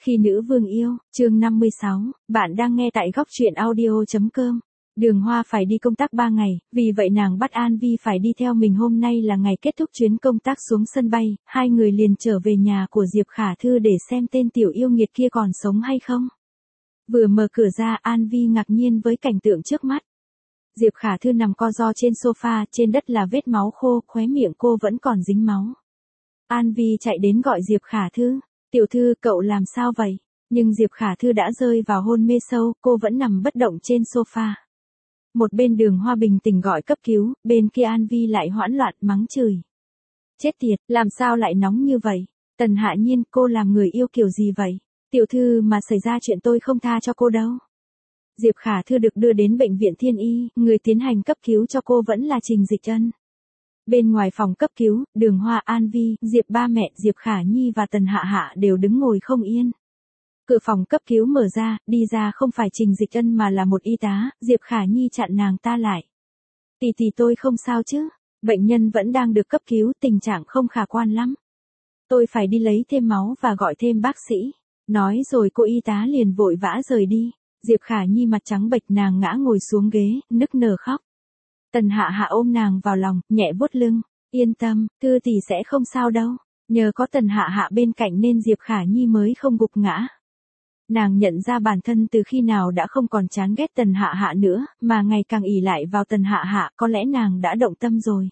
Khi nữ vương yêu, chương 56, bạn đang nghe tại góc truyện audio.com. Đường Hoa phải đi công tác 3 ngày, vì vậy nàng bắt An Vi phải đi theo mình. Hôm nay là ngày kết thúc chuyến công tác xuống sân bay, hai người liền trở về nhà của Diệp Khả Thư để xem tên tiểu yêu nghiệt kia còn sống hay không. Vừa mở cửa ra, An Vi ngạc nhiên với cảnh tượng trước mắt. Diệp Khả Thư nằm co ro trên sofa, trên đất là vết máu khô, khóe miệng cô vẫn còn dính máu. An Vi chạy đến gọi Diệp Khả Thư. Tiểu Thư, cậu làm sao vậy? Nhưng Diệp Khả Thư đã rơi vào hôn mê sâu, cô vẫn nằm bất động trên sofa. Một bên Đường Hoa bình tĩnh gọi cấp cứu, bên kia An Vi lại hoảng loạn mắng chửi. Chết tiệt, làm sao lại nóng như vậy? Tần Hạ Nhiên, cô làm người yêu kiểu gì vậy? Tiểu Thư, mà xảy ra chuyện tôi không tha cho cô đâu. Diệp Khả Thư được đưa đến bệnh viện Thiên Y, người tiến hành cấp cứu cho cô vẫn là Trình Dịch Ân. Bên ngoài phòng cấp cứu, Đường Hoa, An Vi, Diệp ba mẹ, Diệp Khả Nhi và Tần Hạ Hạ đều đứng ngồi không yên. Cửa phòng cấp cứu mở ra, đi ra không phải Trình Dịch Ân mà là một y tá. Diệp Khả Nhi chặn nàng ta lại. Tỷ tôi không sao chứ? Bệnh nhân vẫn đang được cấp cứu, tình trạng không khả quan lắm. Tôi phải đi lấy thêm máu và gọi thêm bác sĩ. Nói rồi cô y tá liền vội vã rời đi. Diệp Khả Nhi mặt trắng bệch, nàng ngã ngồi xuống ghế, nức nở khóc. Tần Hạ Hạ ôm nàng vào lòng, nhẹ vuốt lưng. Yên tâm, Thư tỷ sẽ không sao đâu. Nhờ có Tần Hạ Hạ bên cạnh nên Diệp Khả Nhi mới không gục ngã. Nàng nhận ra bản thân từ khi nào đã không còn chán ghét Tần Hạ Hạ nữa, mà ngày càng ỷ lại vào Tần Hạ Hạ, có lẽ nàng đã động tâm rồi.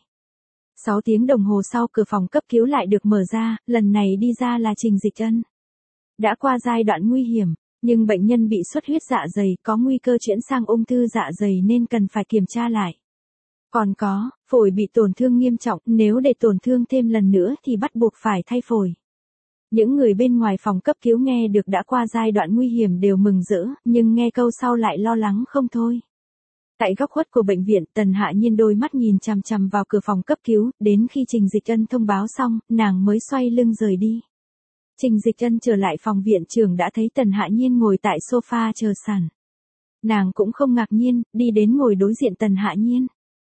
6 tiếng đồng hồ sau, cửa phòng cấp cứu lại được mở ra, lần này đi ra là Trình Dịch Ân. Đã qua giai đoạn nguy hiểm, nhưng bệnh nhân bị xuất huyết dạ dày, có nguy cơ chuyển sang ung thư dạ dày nên cần phải kiểm tra lại. Còn có, phổi bị tổn thương nghiêm trọng, nếu để tổn thương thêm lần nữa thì bắt buộc phải thay phổi. Những người bên ngoài phòng cấp cứu nghe được đã qua giai đoạn nguy hiểm đều mừng rỡ, nhưng nghe câu sau lại lo lắng không thôi. Tại góc khuất của bệnh viện, Tần Hạ Nhiên đôi mắt nhìn chằm chằm vào cửa phòng cấp cứu, đến khi Trình Dịch Ân thông báo xong, nàng mới xoay lưng rời đi. Trình Dịch Ân trở lại phòng viện trưởng đã thấy Tần Hạ Nhiên ngồi tại sofa chờ sẵn. Nàng cũng không ngạc nhiên, đi đến ngồi đối diện Tần Hạ Nhiên.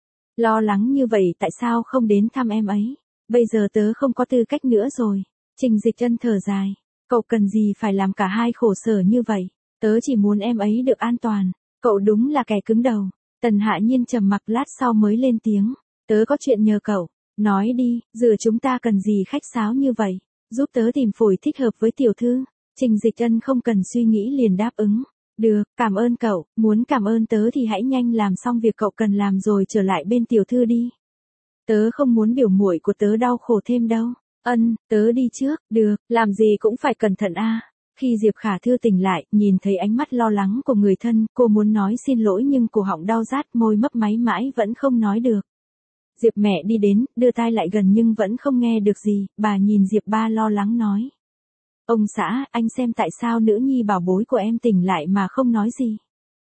Lo lắng như vậy tại sao không đến thăm em ấy? Bây giờ tớ không có tư cách nữa rồi. Trình Dịch Ân thở dài. Cậu cần gì phải làm cả hai khổ sở như vậy? Tớ chỉ muốn em ấy được an toàn. Cậu đúng là kẻ cứng đầu. Tần Hạ Nhiên trầm mặc lát sau mới lên tiếng. Tớ có chuyện nhờ cậu. Nói đi, giờ chúng ta cần gì khách sáo như vậy? Giúp tớ tìm phổi thích hợp với tiểu thư. Trình Dịch Ân không cần suy nghĩ liền đáp ứng. Được, cảm ơn cậu, muốn cảm ơn tớ thì hãy nhanh làm xong việc cậu cần làm rồi trở lại bên tiểu thư đi. Tớ không muốn biểu muội của tớ đau khổ thêm đâu. Tớ đi trước, được, làm gì cũng phải cẩn thận a. Khi Diệp Khả Thư tỉnh lại, nhìn thấy ánh mắt lo lắng của người thân, cô muốn nói xin lỗi nhưng cổ họng đau rát, môi mấp máy mãi vẫn không nói được. Diệp mẹ đi đến, đưa tai lại gần nhưng vẫn không nghe được gì, bà nhìn Diệp ba lo lắng nói. Ông xã, anh xem tại sao nữ nhi bảo bối của em tỉnh lại mà không nói gì.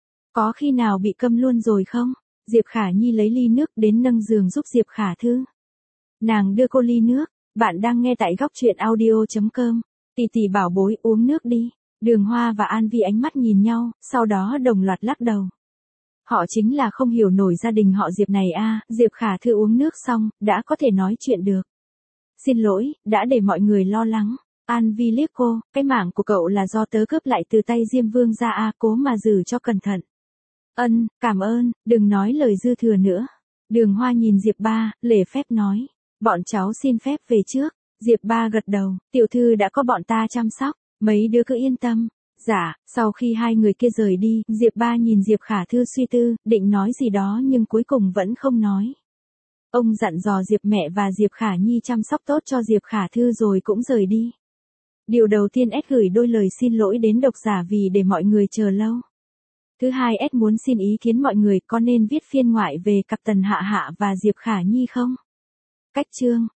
Có khi nào bị câm luôn rồi không? Diệp Khả Nhi lấy ly nước đến nâng giường giúp Diệp Khả Thư. Nàng đưa cô ly nước, bạn đang nghe tại góc truyện audio.com. Tỷ bảo bối uống nước đi. Đường Hoa và An Vi ánh mắt nhìn nhau, sau đó đồng loạt lắc đầu. Họ chính là không hiểu nổi gia đình họ Diệp này a. Diệp Khả Thư uống nước xong, đã có thể nói chuyện được. Xin lỗi, đã để mọi người lo lắng. An Vi liếc cô, cái mạng của cậu là do tớ cướp lại từ tay Diêm Vương ra a, cố mà giữ cho cẩn thận. Cảm ơn, đừng nói lời dư thừa nữa. Đường Hoa nhìn Diệp ba, lễ phép nói. Bọn cháu xin phép về trước. Diệp ba gật đầu, tiểu thư đã có bọn ta chăm sóc, mấy đứa cứ yên tâm. Dạ, sau khi hai người kia rời đi, Diệp ba nhìn Diệp Khả Thư suy tư, định nói gì đó nhưng cuối cùng vẫn không nói. Ông dặn dò Diệp mẹ và Diệp Khả Nhi chăm sóc tốt cho Diệp Khả Thư rồi cũng rời đi. Điều đầu tiên S gửi đôi lời xin lỗi đến độc giả vì để mọi người chờ lâu. Thứ hai, S muốn xin ý kiến mọi người có nên viết phiên ngoại về cặp Tần Hạ Hạ và Diệp Khả Nhi không? Cách chương